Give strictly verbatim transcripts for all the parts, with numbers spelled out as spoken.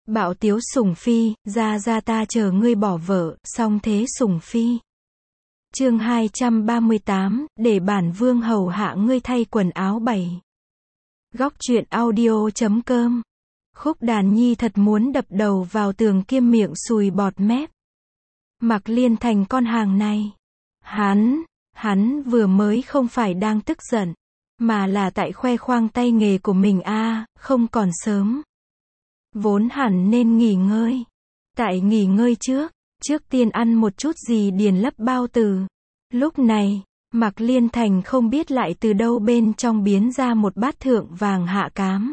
Bạo tiếu sủng phi, ra ra ta chờ ngươi bỏ vợ, song thế sủng phi. Chương hai trăm ba mươi tám, để bản vương hầu hạ ngươi thay quần áo bảy. Góc truyện audio chấm com. Khúc Đàn Nhi thật muốn đập đầu vào tường kiêm miệng sùi bọt mép. Mạc Liên Thành con hàng này. Hắn, hắn vừa mới không phải đang tức giận, mà là tại khoe khoang tay nghề của mình a, à, không còn sớm. Vốn hẳn nên nghỉ ngơi. Tại nghỉ ngơi trước, trước tiên ăn một chút gì điền lấp bao tử. Lúc này, Mạc Liên Thành không biết lại từ đâu bên trong biến ra một bát thượng vàng hạ cám.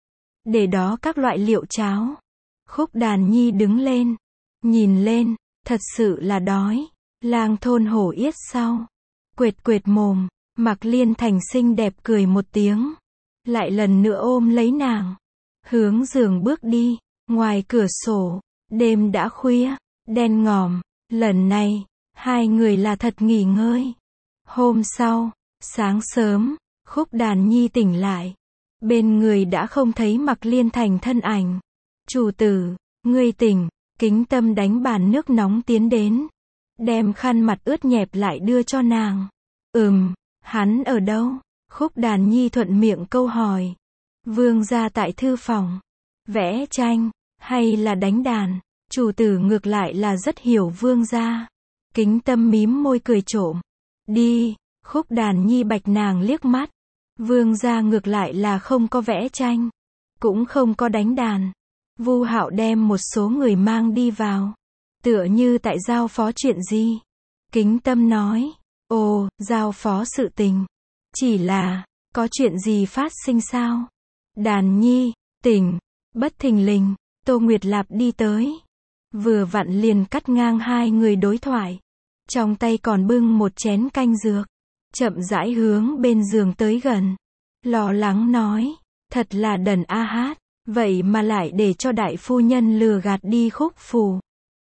Để đó các loại liệu cháo. Khúc Đàn Nhi đứng lên, nhìn lên, thật sự là đói. Lang thôn hổ yết sau. Quệt quệt mồm, Mạc Liên Thành xinh đẹp cười một tiếng. Lại lần nữa ôm lấy nàng. Hướng giường bước đi, ngoài cửa sổ, đêm đã khuya, đen ngòm, lần này, hai người là thật nghỉ ngơi. Hôm sau, sáng sớm, Khúc Đàn Nhi tỉnh lại. Bên người đã không thấy Mạc Liên Thành thân ảnh. Chủ tử, ngươi tỉnh, Kính Tâm đánh bàn nước nóng tiến đến. Đem khăn mặt ướt nhẹp lại đưa cho nàng. Ừm, hắn ở đâu? Khúc Đàn Nhi thuận miệng câu hỏi. Vương gia tại thư phòng. Vẽ tranh, hay là đánh đàn? Chủ tử ngược lại là rất hiểu vương gia. Kính Tâm mím môi cười trộm. Đi, Khúc Đàn Nhi bạch nàng liếc mắt. Vương gia ngược lại là không có vẽ tranh, cũng không có đánh đàn. Vu Hạo đem một số người mang đi vào. Tựa như tại giao phó chuyện gì? Kính Tâm nói. Ồ, giao phó sự tình. Chỉ là, có chuyện gì phát sinh sao? Đàn Nhi, tỉnh. Bất thình lình, Tô Nguyệt Lạp đi tới. Vừa vặn liền cắt ngang hai người đối thoại. Trong tay còn bưng một chén canh dược. Chậm rãi hướng bên giường tới gần. Lo lắng nói. Thật là đần a hát. Vậy mà lại để cho đại phu nhân lừa gạt đi Khúc phủ.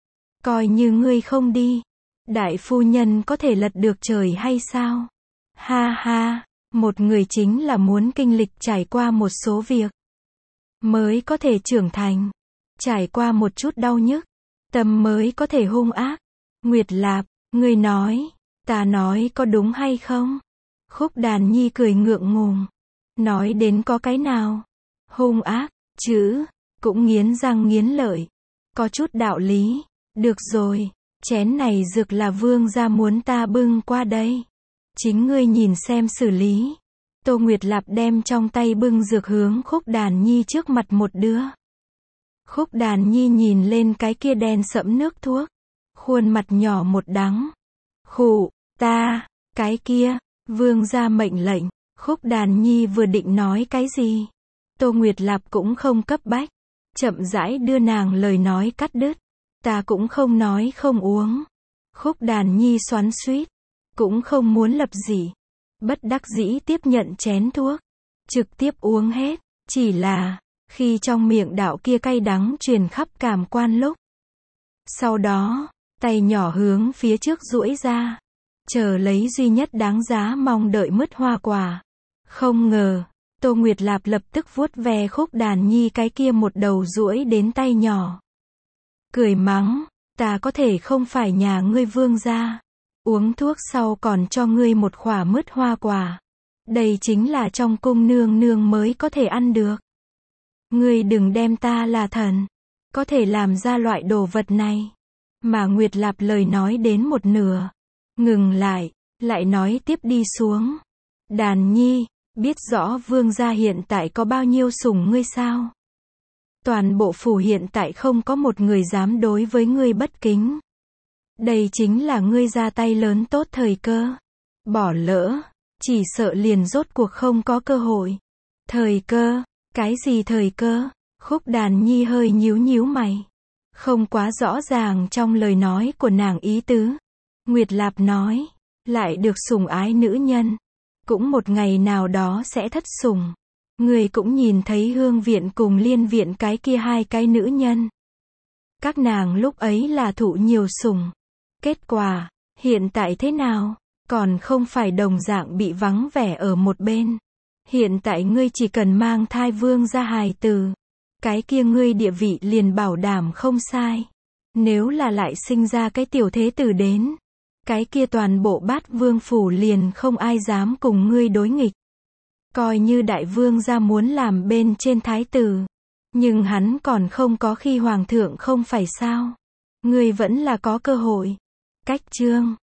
Coi như ngươi không đi, đại phu nhân có thể lật được trời hay sao? Ha ha, một người chính là muốn kinh lịch trải qua một số việc, mới có thể trưởng thành. Trải qua một chút đau nhức, tâm mới có thể hung ác. Nguyệt Lạp, ngươi nói, ta nói có đúng hay không? Khúc Đàn Nhi cười ngượng ngùng. Nói đến có cái nào? Hung ác, chữ, cũng nghiến răng nghiến lợi. Có chút đạo lý. Được rồi, chén này dược là vương gia muốn ta bưng qua đây. Chính ngươi nhìn xem xử lý. Tô Nguyệt Lạp đem trong tay bưng dược hướng Khúc Đàn Nhi trước mặt một đứa. Khúc Đàn Nhi nhìn lên cái kia đen sẫm nước thuốc. Khuôn mặt nhỏ một đắng. Khụ, ta, cái kia, vương gia mệnh lệnh. Khúc Đàn Nhi vừa định nói cái gì. Tô Nguyệt Lạp cũng không cấp bách. Chậm rãi đưa nàng lời nói cắt đứt. Ta cũng không nói không uống. Khúc Đàn Nhi xoắn xuýt, cũng không muốn lập dị. Bất đắc dĩ tiếp nhận chén thuốc. Trực tiếp uống hết. Chỉ là, khi trong miệng đạo kia cay đắng truyền khắp cảm quan lúc. Sau đó, tay nhỏ hướng phía trước duỗi ra. Chờ lấy duy nhất đáng giá mong đợi mứt hoa quả. Không ngờ, Tô Nguyệt Lạp lập tức vuốt ve Khúc Đàn Nhi cái kia một đầu duỗi đến tay nhỏ. Cười mắng, ta có thể không phải nhà ngươi vương gia. Uống thuốc sau còn cho ngươi một khỏa mứt hoa quả. Đây chính là trong cung nương nương mới có thể ăn được. Ngươi đừng đem ta là thần. Có thể làm ra loại đồ vật này. Mà Nguyệt Lạp lời nói đến một nửa. Ngừng lại, lại nói tiếp đi xuống. Đàn Nhi, biết rõ vương gia hiện tại có bao nhiêu sủng ngươi sao? Toàn bộ phủ hiện tại không có một người dám đối với ngươi bất kính. Đây chính là ngươi ra tay lớn tốt thời cơ. Bỏ lỡ, chỉ sợ liền rốt cuộc không có cơ hội. Thời cơ, cái gì thời cơ? Khúc Đàn Nhi hơi nhíu nhíu mày. Không quá rõ ràng trong lời nói của nàng ý tứ. Nguyệt Lạp nói, lại được sủng ái nữ nhân. Cũng một ngày nào đó sẽ thất sủng. Người cũng nhìn thấy Hương Viện cùng Liên Viện cái kia hai cái nữ nhân. Các nàng lúc ấy là thụ nhiều sủng. Kết quả, hiện tại thế nào? Còn không phải đồng dạng bị vắng vẻ ở một bên. Hiện tại ngươi chỉ cần mang thai vương gia hài tử. cái kia ngươi địa vị liền bảo đảm không sai. Nếu là lại sinh ra cái tiểu thế tử đến, cái kia toàn bộ Bát Vương phủ liền không ai dám cùng ngươi đối nghịch. Coi như đại vương gia muốn làm bên trên thái tử, nhưng hắn còn không có khi hoàng thượng không phải sao? Ngươi vẫn là có cơ hội. Cách chương